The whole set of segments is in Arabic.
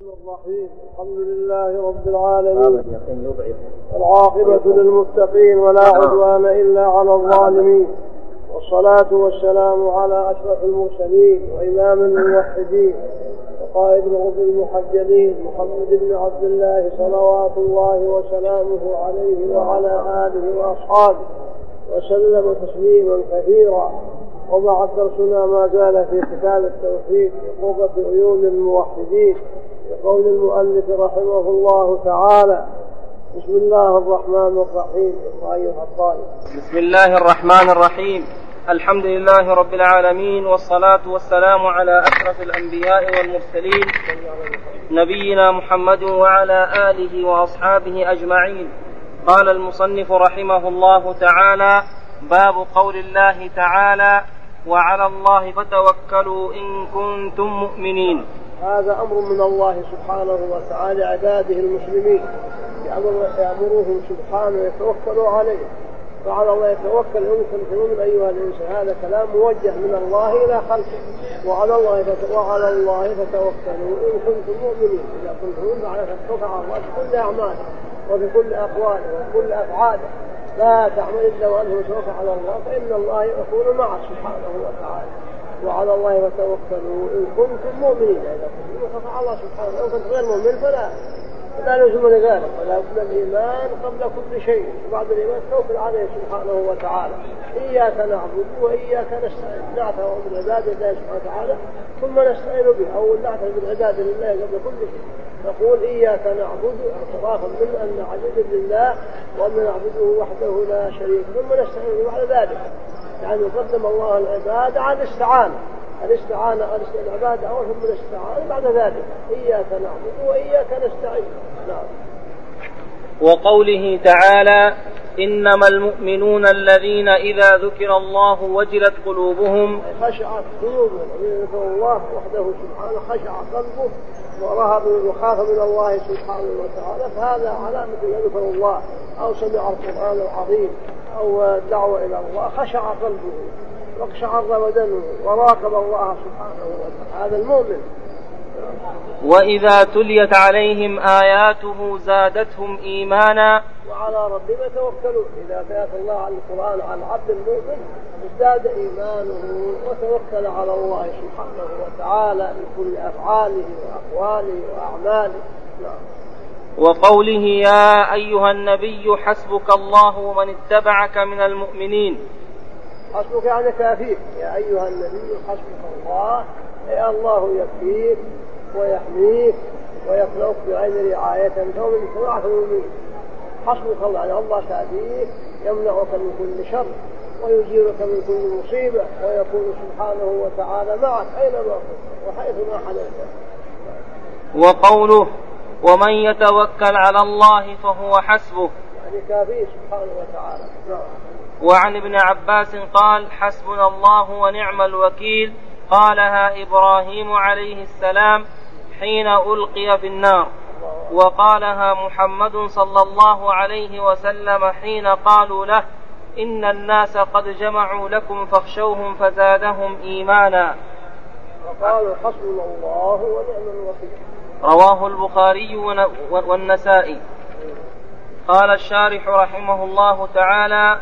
الرحيم. الحمد لله رب العالمين، والعاقبة للمتقين ولا عدوان إلا على الظالمين، والصلاة والسلام على أشرف المرسلين وإمام الموحدين وقائد الغر المحجلين محمد بن عبد الله صلوات الله وسلامه عليه وعلى آله وأصحابه وسلم تسليما كثيرا. وبعد درسنا ما زال في كتاب التوحيد قرة عيون الموحدين يقول المؤلف رحمه الله تعالى: بسم الله الرحمن الرحيم. بسم الله الرحمن الرحيم. الحمد لله رب العالمين، والصلاة والسلام على أشرف الأنبياء والمرسلين نبينا محمد وعلى آله وأصحابه أجمعين. قال المصنف رحمه الله تعالى: باب قول الله تعالى: وعلى الله فتوكلوا إن كنتم مؤمنين. هذا أمر من الله سبحانه وتعالى عباده المسلمين، يأمرهم سبحانه يتوكلوا عليه. وعلى الله يتوكل إن كنتم مؤمنين أيها الإنسان. هذا كلام موجه من الله إلى خلقه. وعلى الله فتوكلوا إن كنتم مؤمنين. إذا كنتم مؤمنين على تتوكل على الله في كل أعماله وفي كل أقواله وفي كل أفعاله. لا تعمل إلا وأنت متوكل على الله، فإن الله يكون معك سبحانه وتعالى. وعلى الله فتوكلوا إن كنتم مؤمنين. إذا كنتم متوكل على الله سبحانه، إن كنت غير مؤمن فلا لزم لذلك، ولا بد الإيمان قبل كل شيء، وبعد الإيمان توكل عليه سبحانه وتعالى. إياك نعبد وإياك نستعين. نعتبر بالعبادة لله سبحانه وتعالى ثم نستعين به، أو نعتبر بالعبادة لله قبل كل شيء. نقول إياك نعبد اعترافا من أن نعبد لله وأن نعبده وحده لا شريك، ثم نستعين به بعد ذلك. يعني قدم الله العبادة على الاستعانة العبادة أول ثم الاستعانة بعد ذلك. إياك نعبد وإياك نستعين. نعم. وقوله تعالى: إنما المؤمنون الذين إذا ذكر الله وجلت قلوبهم. خشعت قلوبهم إذا ذكر الله وحده سبحانه، خشع قلبه ورهب وخاف من الله سبحانه وتعالى. فهذا علامة يذكر الله أو سمع القرآن العظيم أو دعوة إلى الله، خشع قلبه واقشعر بدنه وراقب الله سبحانه وتعالى. هذا المؤمن. وإذا تليت عليهم آياته زادتهم إيمانا وعلى ربهم يتوكلون. إذا تليت الله على القرآن على العبد المؤمن ازداد إيمانه وتوكل على الله سبحانه وتعالى بكل أفعاله وأقواله وأعماله. وقوله: يا أيها النبي حسبك الله ومن اتبعك من المؤمنين. حسبك يعني كافيك. يا أيها النبي حسبك الله، يا الله يكفيك ويحميك ويخلقك بعين رعاية من سماعة المؤمنين. حسبك الله يعني الله كافيك، يمنعك من كل شر ويجيرك من كل مصيبة، ويكون سبحانه وتعالى معك أينما كنت وحيثما حدثت. وقوله: ومن يتوكل على الله فهو حسبه، يعني كافيه سبحانه وتعالى. وعن ابن عباس قال: حسبنا الله ونعم الوكيل. قالها إبراهيم عليه السلام حين ألقي في النار، وقالها محمد صلى الله عليه وسلم حين قالوا له: إن الناس قد جمعوا لكم فاخشوهم فزادهم إيمانا. وقالوا حسبنا الله ونعم الوكيل. رواه البخاري والنسائي. قال الشارح رحمه الله تعالى: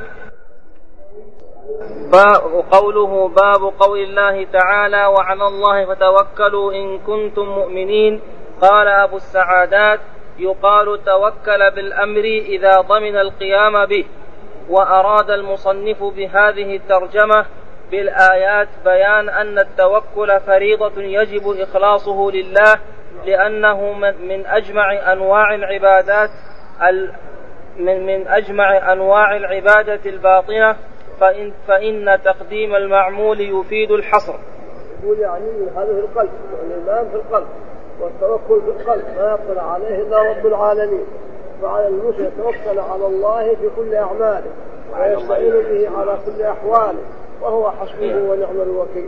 قوله باب قول الله تعالى: وعلى الله فتوكلوا إن كنتم مؤمنين. قال أبو السعادات: يقال توكل بالأمر إذا ضمن القيام به. وأراد المصنف بهذه الترجمة بالآيات بيان أن التوكل فريضة يجب إخلاصه لله، لأنه من أجمع أنواع العبادة الباطنة، فإن تقديم المعمول يفيد الحصر. يقول يعني هذا في القلب، يعني الإيمان في القلب والتوكل في القلب، ما يقدر عليه إلا رب العالمين. وعلى المسلم يتوكل على الله في كل أعماله ويستعين به على كل أحواله، وهو حسبه ونعم الوكيل.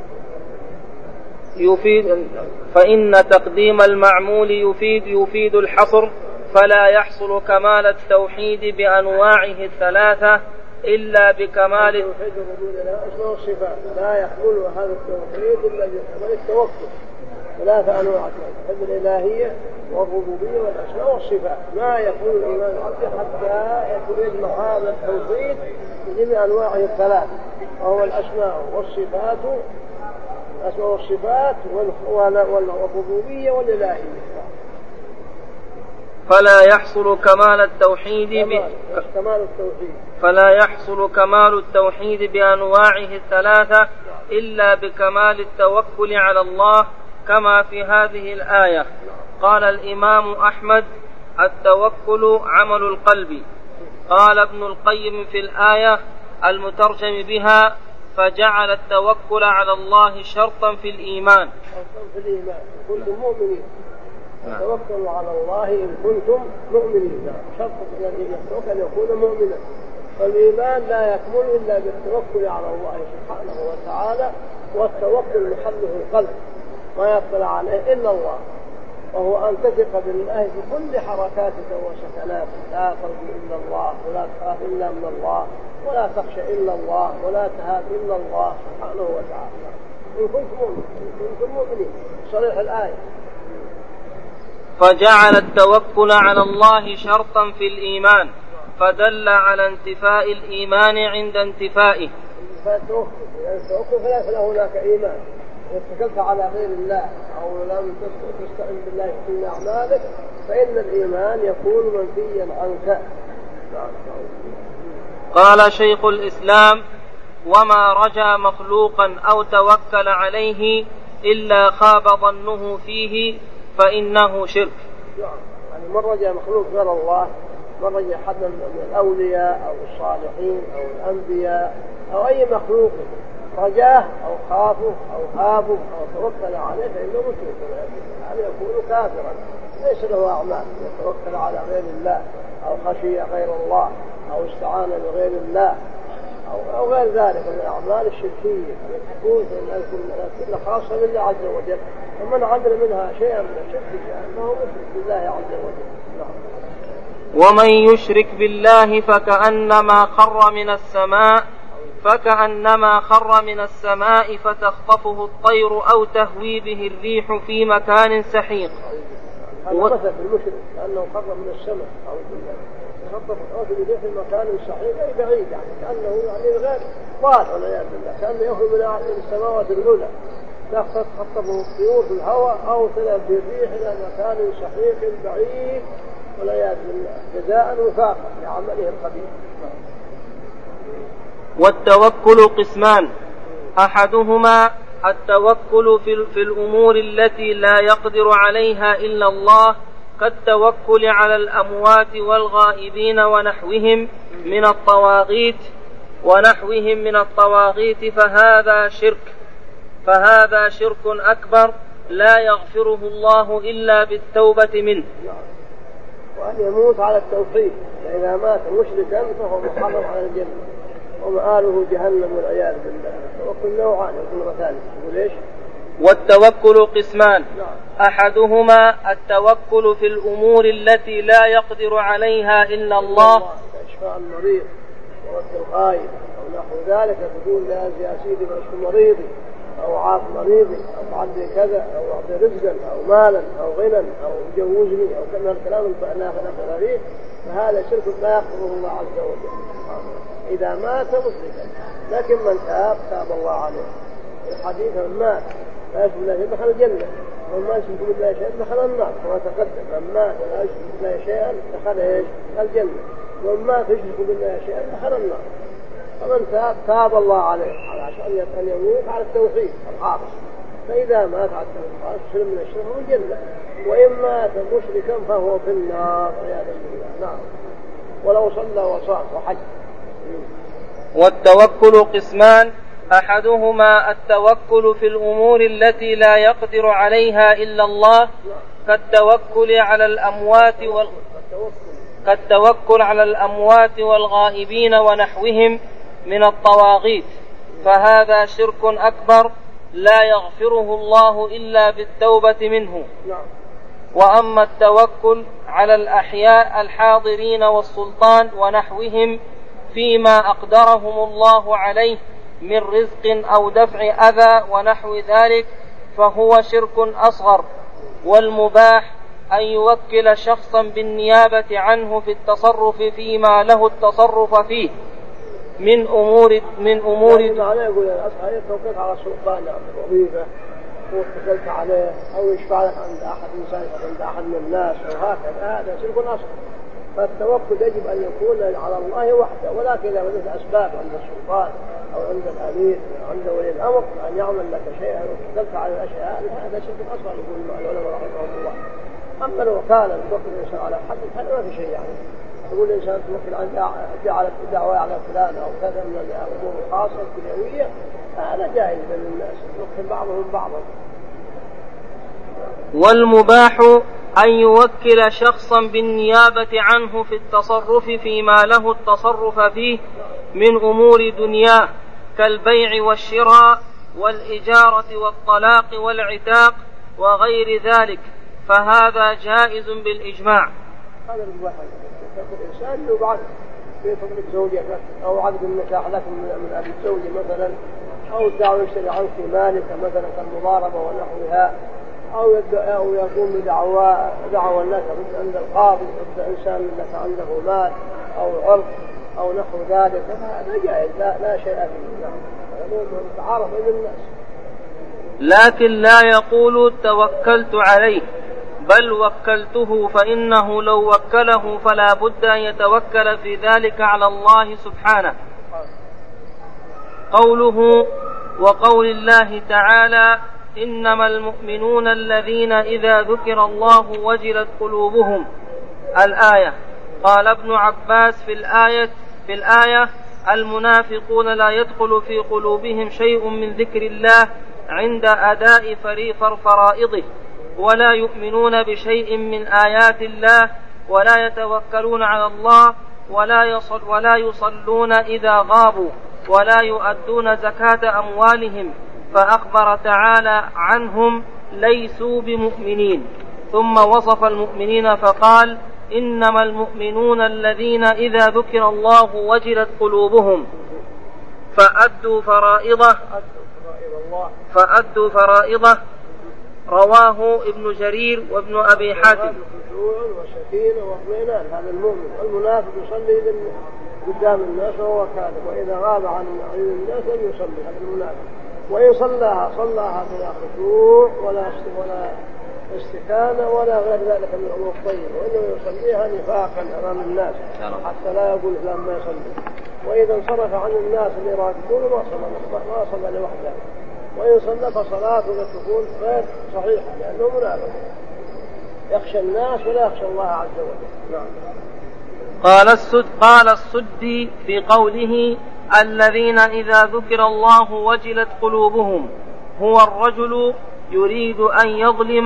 فإن تقديم المعمول يفيد الحصر، فلا يحصل كمال التوحيد بأنواعه الثلاثة إلا بكمال التوحيد. الرجول لا أسماء الصفات لا يحمل هذا التوحيد إلا بكمال التوكل. ثلاثة أنواع توحيد الإلهية والربوبية والأسماء والصفات. ما يكون الإيمان العبد حتى يجمع هذا التوحيد بجميع أنواعه الثلاث، وهو الأسماء والصفات والربوبية والإلهية. فلا يحصل كمال التوحيد بأنواعه الثلاثة إلا بكمال التوكل على الله كما في هذه الآية. قال الإمام أحمد: التوكل عمل القلب. قال ابن القيم في الآية المترجم بها: فجعل التوكل على الله شرطا في الإيمان. كنتم مؤمنين. توكلوا على الله إن كنتم مؤمنين. شرط أن يكون مؤمنا. فالإيمان لا يكمل إلا بالتوكل على الله سبحانه وتعالى، والتوكل محله القلب ما يطلع عليه إلا الله، وهو أن تثق بالله في كل حركاتك وسكناتك، لا ترجو إلا الله، ولا تخاف إلا من الله، ولا تخشى إلا الله، ولا تهاب إلا الله سبحانه وتعالى إن كنتم مؤمنين. صريح الآية. فجعل التوكل على الله شرطا في الإيمان، فدل على انتفاء الإيمان عند انتفائه. فالتوكل فلا هناك إيمان. اتكلت على غير الله أو لم تستعن بالله في أعمالك فإن الإيمان يكون منفيا عنك. قال شيخ الإسلام: وما رجا مخلوقا أو توكل عليه إلا خاب ظنه فيه فإنه شرك. يعني من رجا مخلوق غير الله، من رجا حد من الأولياء أو الصالحين أو الأنبياء أو أي مخلوق رجاه أو خافه أو هابه أو توكل عليه فإنه مشرك، هذا يكون كافرا ليس له أعمال. يتوكل على غير الله أو خشي غير الله أو استعان بغير الله أو غير ذلك من الأعمال الشركية تكون كل خاصة بالله عز وجل، ومن عمل منها شيئا من الشرك فإنه مشرك بالله عز وجل. ومن يشرك بالله فكأنما خر من السماء فتخطفه الطير أو تهوي به الريح في مكان سحيق. هذا مثل المشرك كأنه خر من السماء أو تخطف الريح في مكان سحيق أي بعيد، يعني كأنه غير ضال والعياذ بالله، كأنه يخرج من السماوات العلى تخطفه الطيور في الهواء أو تذهب بالريح إلى مكان سحيق بعيد والعياذ بالله، جزاء وفاقا لعمله الخبيث. والتوكل قسمان: أحدهما التوكل في الأمور التي لا يقدر عليها إلا الله كالتوكل على الأموات والغائبين ونحوهم من الطواغيت فهذا شرك أكبر لا يغفره الله إلا بالتوبة منه. وأن يموت على التوحيد، فإذا مات مشركا فهو محرم على الجنة ومآله جهنم والعياذ بالله. التوكل نوعان، يقول مثالي يقول إيش؟ والتوكل قسمان: أحدهما التوكل في الأمور التي لا يقدر عليها إلا الله كإشفاء المريض ورد الغائب أو نحو ذلك، تقول لا يا سيدي بأشفي مريضي أو عاف مريضي أو عندي كذا أو أعطي رزقا أو مالا أو غنى أو جوزني أو كذا الكلام الفأناف الأخرى، فهذا شرك لا يغفره الله عز وجل إذا مات مشركا. لكن من تاب الله عليه. الحديث من مات لا يشرك بالله شيئا دخل الجنة، ومن ما يشرك بالله شيئا دخل النار كما تقدم. من مات لا يشرك بالله شيئا دخل الجنة، ومن مات يشرك بالله شيئا دخل النار. فمن تاب الله عليه عشان أن يموت على التوحيد الخالص، فإذا مات على التوحيد سلم من الشرك من الجنة، وإن مات مشركا فهو في النار عياذا بالله. نعم. ولو صلى وصام وحج. والتوكل قسمان: أحدهما التوكل في الأمور التي لا يقدر عليها إلا الله كالتوكل على الأموات والغائبين ونحوهم من الطواغيت، فهذا شرك أكبر لا يغفره الله إلا بالتوبة منه. وأما التوكل على الأحياء الحاضرين والسلطان ونحوهم فيما أقدرهم الله عليه من رزق أو دفع أذى ونحو ذلك فهو شرك أصغر. والمباح أن يوكل شخصا بالنيابة عنه في التصرف فيما له التصرف فيه من أمور يعني يقول الأصغر توكلت على السلطان عند وظيفة واتكلت عليه أو يشفع لك عند أحد عند أحد من الناس وهكذا، هذا شرك أصغر. فالتوكل يجب أن يكون على الله وحده، ولكن إذا وجدت أسباب عند السلطان أو عند الأمير أو عند ولي الأمر أن يعمل لك شيئا وتكلت على الأشياء، هذا شرك أصغر يقول العلماء رحمهم الله. أما لو كان توكل الإنسان على حد هذا ما في شيء، يعني يقول الإنسان توكل عن دعوة على فلان أو كذا من الأمور الخاصة الدنيوية، هذا جائز بين الناس يوكل بعضهم بعضا. والمباح أن يوكل شخصا بالنيابة عنه في التصرف فيما له التصرف فيه من أمور دنياه كالبيع والشراء والإجارة والطلاق والعتاق وغير ذلك، فهذا جائز بالإجماع. هذا الواحد الإنسان لو بعد في فضل زوجك أو عقد النكاح لك من أبي الزوجة مثلا، أو الدعوة يشتري عنك مالك مثلا كالمضاربة ونحوها، أو يقوم بدعوى لك عند القاضي ضد إنسان لك عنده مال أو عرض أو نحو ذلك، فهذا جائز لا شيء فيه، هذا متعارف بين الناس. لكن لا يقول توكلت عليه، بل وكلته، فإنه لو وكله فلا بد أن يتوكل في ذلك على الله سبحانه. قوله وقول الله تعالى إنما المؤمنون الذين إذا ذكر الله وجلت قلوبهم، الآية. قال ابن عباس في الآية المنافقون لا يدخل في قلوبهم شيء من ذكر الله عند أداء فرائضه، ولا يؤمنون بشيء من آيات الله، ولا يتوكلون على الله، ولا يصلون إذا غابوا، ولا يؤدون زكاة أموالهم، فأخبر تعالى عنهم ليسوا بمؤمنين. ثم وصف المؤمنين فقال إنما المؤمنون الذين إذا ذكر الله وجلت قلوبهم فأدوا فرائضه. رواه ابن جرير وابن أبي حاتم. وسكينة واطمئنان، هذا المؤمن. المنافق يصلي قدام الناس وهو كاذب، وإذا غاب عن الناس لم يصلي، هذا المنافق. وإن صلاها بلا خشوع ولا استكانة ولا غير ذلك من الأمور الطيبة، وإنه يصليها نفاقا أمام الناس حتى لا يقول لما يصلي. وإذا انصرف عن الناس اللي راكبون ما صلى لوحده، وإن صلى فصلاته تكون غير صحيحة لأنه منافق يخشى الناس ولا يخشى الله عز وجل. نعم. قال السدي في قوله الذين إذا ذكر الله وجلت قلوبهم هو الرجل يريد أن يظلم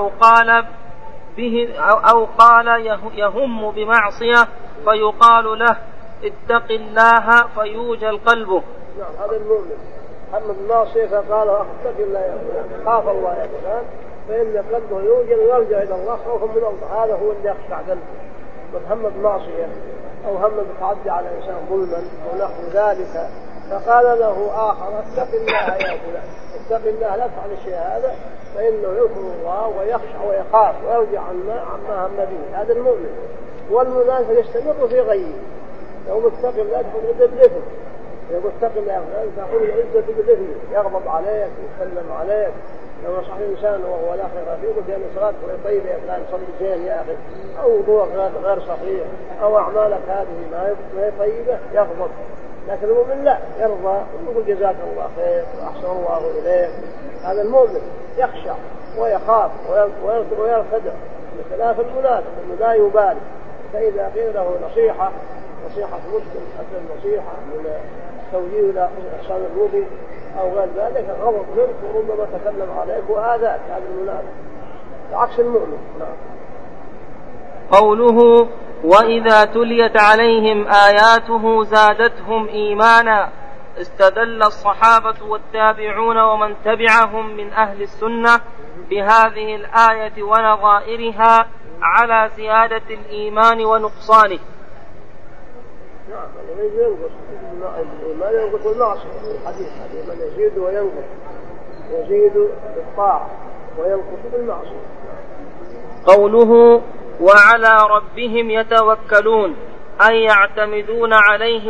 أو قال يهم بمعصية فيقال له اتق الله فيوجل قلبه. نعم، هذا المؤمن أما بالمعصية فقال اتق الله يا فلان، خاف الله يا فلان، فإن قلبه يوجل ويرجع إلى الله خوفا من الله. هذا هو اللي يخشع قلبه. من هم بمعصية أو هم بتعدي على إنسان ظلما أو نحو ذلك، فقال له آخر اتق الله يا فلان، اتق الله لا تفعل الشيء هذا، فإنه يذكر الله ويخشع ويخاف ويرجع عما هم به. هذا المؤمن. والمنافق يستمر في غيه، يقول اتق الله تكون عزة بالإثم، يقول اتق الله تكون العزة بالإثم، يغضب عليك يتكلم عليك. لو نصح الإنسان وهو لا خير فيه قلت يعني صلاتك طيبة يا فلان صلي زين يا أخي، أو وضوءك غير صحيح أو أعمالك هذه ما هي طيبة، يغضب. لكن المؤمن لا، يرضى ويقول جزاك الله خير وأحسن الله إليك. هذا المؤمن يخشع ويخاف ويرتدع، بخلاف المنافق انه لا يبالي. فإذا قيل له نصيحة مسلم حتى النصيحة من توجيه إلى إحسان الوضوء أو غير ذلك غضب منك وربما تكلم عليك وآذاك، هذا المنافق عكس المؤمن. قوله وإذا تليت عليهم آياته زادتهم إيمانا، استدل الصحابة والتابعون ومن تبعهم من أهل السنة بهذه الآية ونظائرها على زيادة الإيمان ونقصانه. نعم، الإيمان ينقص والمعصية، الحديث من يزيد وينقص. يزيد بالطاعة وينقص بالمعصية. قوله وعلى ربهم يتوكلون أي يعتمدون عليه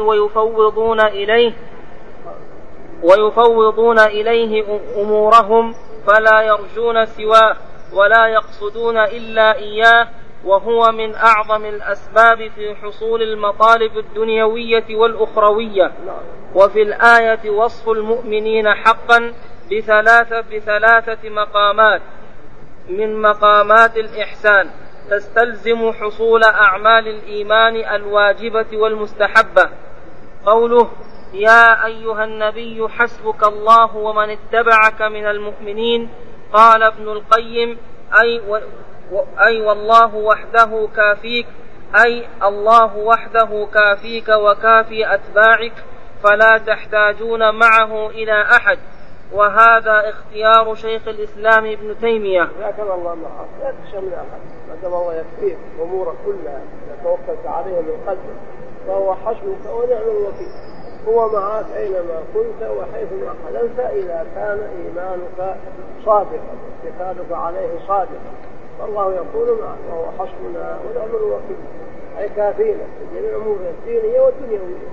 ويفوضون إليه أمورهم فلا يرجون سواه ولا يقصدون إلا إياه، وهو من أعظم الأسباب في حصول المطالب الدنيوية والأخروية. وفي الآية وصف المؤمنين حقا بثلاثة مقامات من مقامات الإحسان تستلزم حصول أعمال الإيمان الواجبة والمستحبة. قوله يا أيها النبي حسبك الله ومن اتبعك من المؤمنين، قال ابن القيم أي والله وحده كافيك، أي الله وحده كافيك وكافي أتباعك، فلا تحتاجون معه إلى أحد. وهذا اختيار شيخ الإسلام ابن تيمية. لكن الله معك لا تخشى من أحد، ما دام الله يكفيك أمورك كلها إذا توكلت عليه من قلبك فهو حسبك ونعم الوكيل. هو معك أينما كنت وحيثما قدمت إذا كان إيمانك صادقا اتكالك عليه صادقا، فالله يقول معك وهو حسبنا ونعم الوكيل، أي كافينا في جميع أمورنا الدينية والدنيوية.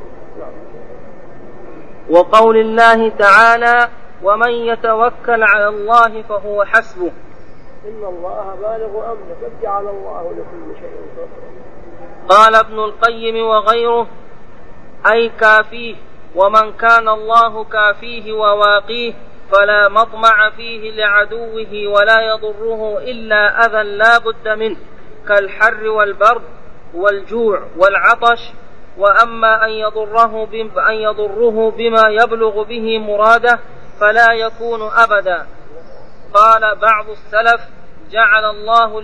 وقول الله تعالى ومن يتوكل على الله فهو حسبه، إن الله بالغ أمره قد جعل الله لكل شيء قدرا. قال ابن القيم وغيره أي كافيه، ومن كان الله كافيه وواقيه فلا مطمع فيه لعدوه ولا يضره إلا أذى لا بد منه كالحر والبرد والجوع والعطش، وأما أن يضره بما يبلغ به مراده فلا يكون أبدا. قال بعض السلف جعل الله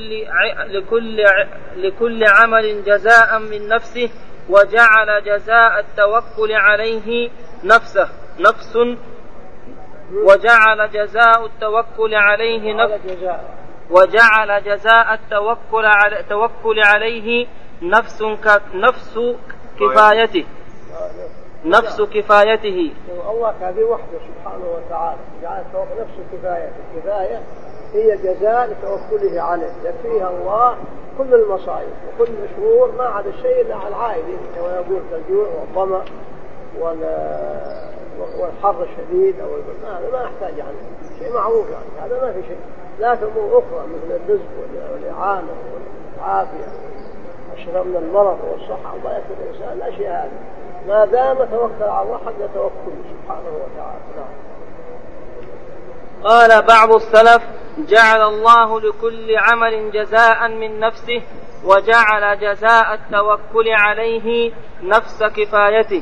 لكل عمل جزاء من نفسه، وجعل جزاء التوكل عليه وجعل جزاء التوكل عليه نفس كفايته. الله كافي وحده سبحانه وتعالى، جعل نفس كفايته. الكفاية هي جزاء لتوكله عليه، يكفيها الله كل المصائب وكل الشرور ما عدا الشيء إلا على العائلين كما يقول كالجوع والظمأ والحر الشديد أو هذا ما أحتاج عنه شيء معروف، يعني هذا ما في شيء. لكن أمور أخرى مثل الرزق والإعانة والعافية والشفاء من المرض والصحة الله يكفي الإنسان الأشياء هذه ما دام توكل على الله حق توكله سبحانه وتعالى. قال بعض السلف جعل الله لكل عمل جزاء من نفسه، وجعل جزاء التوكل عليه نفس كفايته.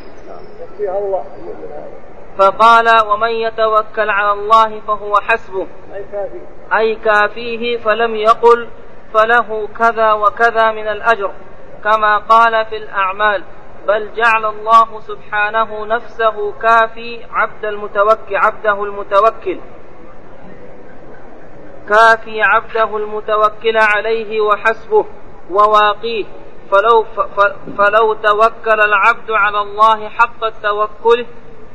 فقال ومن يتوكل على الله فهو حسبه أي كافيه، فلم يقل فله كذا وكذا من الأجر كما قال في الأعمال، بل جعل الله سبحانه نفسه كافي عبده المتوكل عليه وحسبه وواقيه. فلو توكل العبد على الله حق التوكل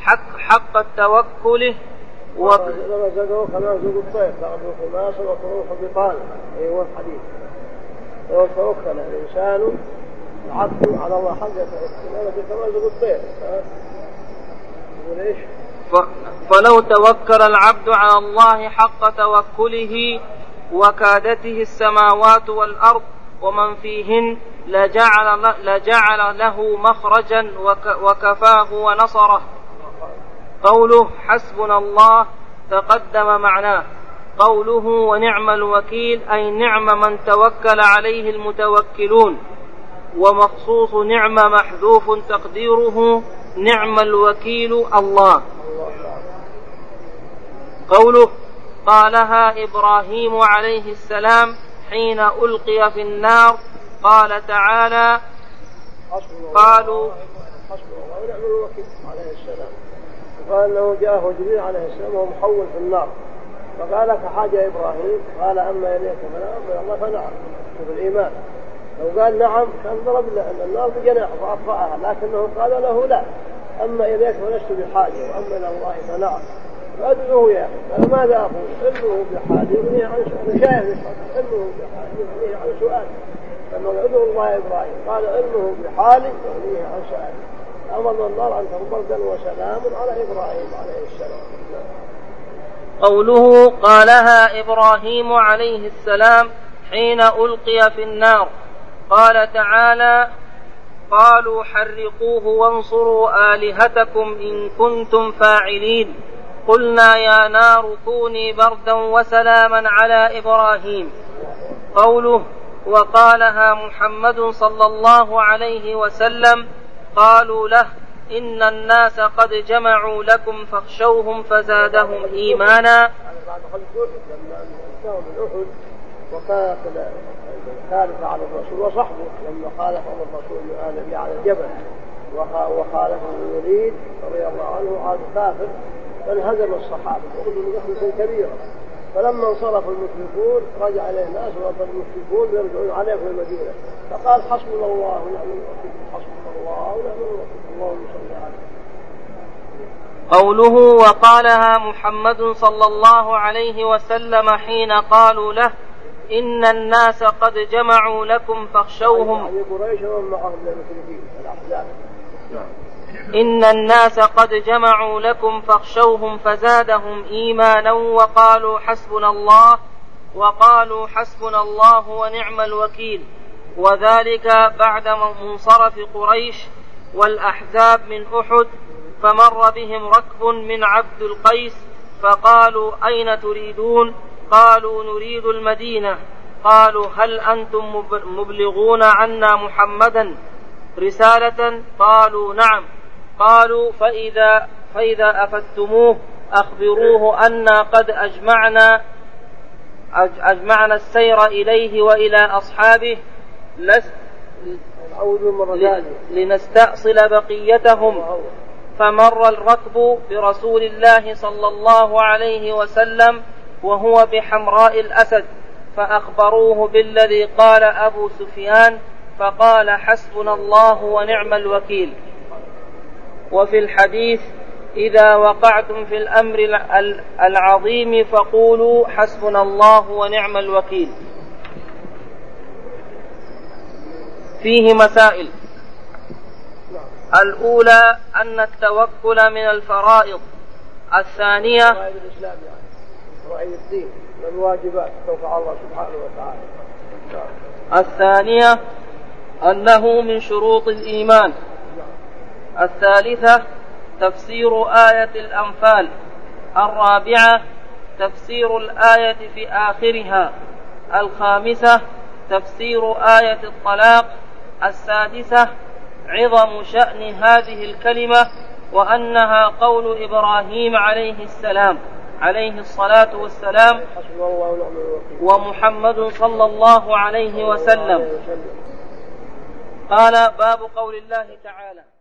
كما زوج الطير تعرض خماسا وتروح بطانا. أيوة الحديث لو توكل الإنسان العبد على الله حق التوكل كما زوج الطير. فلو توكل العبد على الله حق توكله وكادته السماوات والأرض ومن فيهن لجعل له مخرجا وكفاه ونصره. قوله حسبنا الله تقدم معناه. قوله ونعم الوكيل أي نعم من توكل عليه المتوكلون، ومخصوص نعم محذوف تقديره نعم الوكيل الله. قوله قالها إبراهيم عليه السلام حين ألقي في النار. قال تعالى قالوا ونعم الوكيل عليه السلام، وقال أنه جاءه جبريل عليه السلام وهو محول في النار، فقال لك حاجة إبراهيم؟ قال أما إليك فلا أمر الله فنعم. شوف الإيمان، لو قال نعم كان ضرب النار بجناح فأطفأها، لكنه قال له لا، أما إليك فلست بحاجة وأما إلى الله فنعم. فادعوه يا أخي. قال ماذا أقول؟ ادعوه بحالي يغنيه عن سؤال. شاهد ادعوه بحالي يغنيه عن سؤال. لما ادعو الله إبراهيم قال ادعوه بحالي يغنيه عن سؤال. أمر الله أن بردا وسلام على إبراهيم عليه السلام. قوله قالها إبراهيم عليه السلام حين ألقي في النار. قال تعالى قالوا حرقوه وانصروا آلهتكم إن كنتم فاعلين. قلنا يا نار كوني بردا وسلاما على إبراهيم. قوله وقالها محمد صلى الله عليه وسلم. قالوا له إن الناس قد جمعوا لكم فاخشوهم فزادهم إيمانا. وكانت الثالثة على الرسول وصحبه لما خالفه الرسول النبي على الجبل وخالفه الوليد رضي الله عنه عاد كافر فانهزم الصحابة وأخذوا نخلة كبيرة. فلما انصرف المشركون رجع إليه الناس وقال المشركون يرجعون عليه في المدينة فقال حسبنا الله ونعم الوكيل حسبنا الله ونعم الوكيل. اللهم صل عليه. قوله وقالها محمد صلى الله عليه وسلم حين قالوا له إن الناس قد جمعوا لكم فاخشوهم. إن الناس قد جمعوا لكم فاخشوهم فزادهم إيمانا وقالوا حسبنا الله ونعم الوكيل. وذلك بعد منصرف قريش والأحزاب من أحد. فمر بهم ركب من عبد القيس فقالوا أين تريدون؟ قالوا نريد المدينة. قالوا هل أنتم مبلغون عنا محمدا رسالة؟ قالوا نعم. قالوا فإذا أفدتموه أخبروه أنا قد أجمعنا السير إليه وإلى أصحابه لنستأصل بقيتهم. فمر الركب برسول الله صلى الله عليه وسلم وهو بحمراء الأسد فأخبروه بالذي قال أبو سفيان فقال حسبنا الله ونعم الوكيل. وفي الحديث إذا وقعتم في الأمر العظيم فقولوا حسبنا الله ونعم الوكيل. فيه مسائل. الأولى أن التوكل من الفرائض. الثانية الدين والواجبات توقع الله سبحانه وتعالى. الثانية أنه من شروط الإيمان. الثالثة تفسير آية الأنفال. الرابعة تفسير الآية في آخرها. الخامسة تفسير آية الطلاق. السادسة عظم شأن هذه الكلمة وأنها قول إبراهيم عليه السلام عليه الصلاة والسلام ومحمد صلى الله عليه وسلم. قال باب قول الله تعالى